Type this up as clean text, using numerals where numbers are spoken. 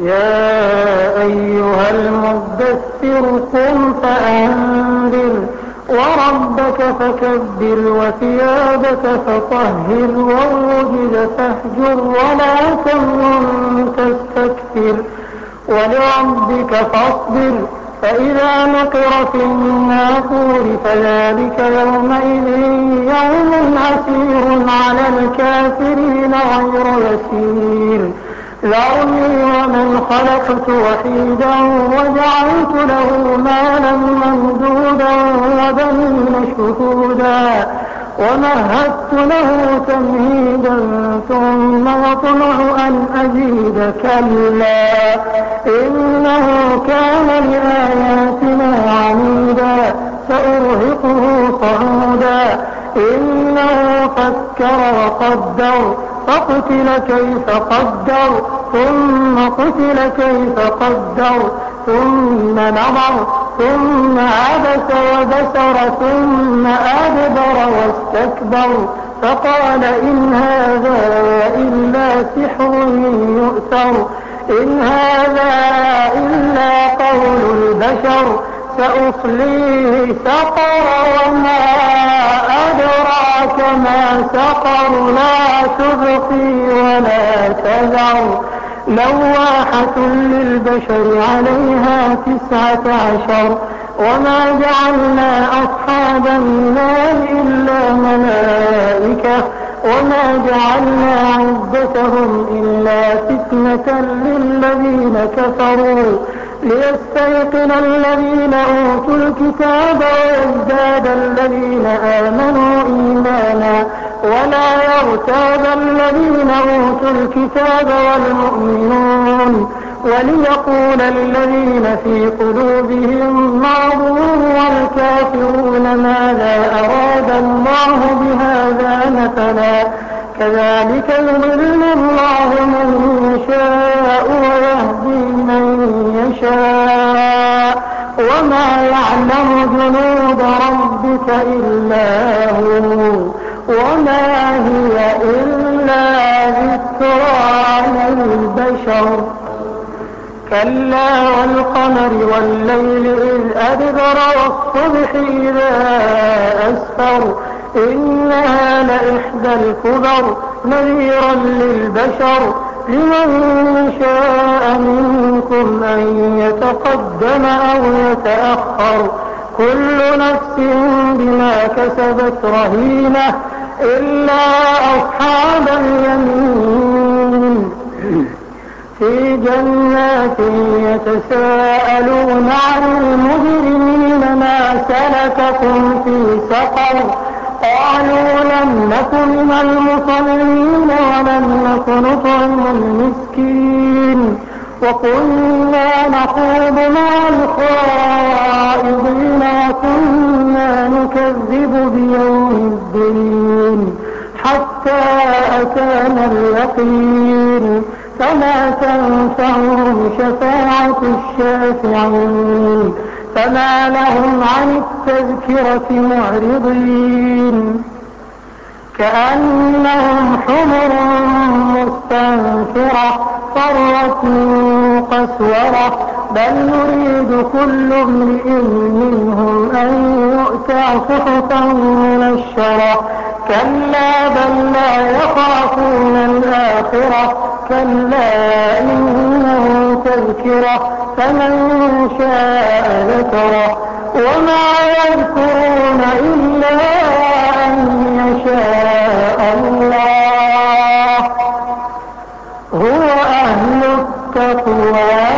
يا أيها المدثر قم فأنذر وربك فكبر وثيابك فطهر والرجل فاهجر ولا تمنن تستكثر ولربك فاصبر فإذا نقر في الناقور فذلك يومئذ يوم عسير على الكافرين غير يسير ذرني ومن خلقت وحيدا وجعلت له مالا ممدودا وبنين شهودا ومهدت له تمهيدا ثم يطمع أن أزيد كلا إنه كان لآياتنا عنيدا سأرهقه صعودا إنه فكر وقدر فقتل كيف قدر ثم قتل كيف قدر ثم نظر ثم عبس وبسر ثم أدبر واستكبر فقال إن هذا إلا سحر يؤثر إن هذا إلا قول البشر سأصليه سقر وما أدراك ما سقر لا تبقي ولا تذر لواحة للبشر عليها 19 وما جعلنا أصحاب النار إلا ملائكة وما جعلنا عدتهم إلا فتنة للذين كفروا ليستيقن الذين أوتوا الكتاب ويزداد الذين آمنوا إيمانا ولا يرتاب الذين أوتوا الكتاب والمؤمنون وليقول الذين في قلوبهم مرض والكافرون ماذا أراد الله بهذا مثلا كذلك يضل الله من يشاء ويهدي من يشاء وما يعلم جنود ربك إلا هو وما هي إلا ذكرى للبشر كلا والقمر والليل إذ أدبر والصبح إذا أسفر إنها لإحدى الكبر نذيرا للبشر لمن شاء منكم أن يتقدم أو يتأخر كل نفس بما كسبت رهينة إلا أصحاب اليمين في جنات يتساءلون عن المجرمين ما سلككم في سقر قالوا لم نك من المصلين ولم نك نطعم المسكين وكنا نخوض مع الخائضين وكنا نكذب بيوم الدين حتى أتانا اليقين فما تنفعهم شفاعة الشافعين فما لهم عن التذكرة معرضين كأنهم حمر مستنفرة فرت من قسورة بل يريد كل امرئ منهم أن يؤتى صحفا منشرة كلا بل لا يخافون الآخرة كلا إنه تذكرة فمن شاء ذكره وما يذكرون إلا أن يشاء الله هو أهل التقوى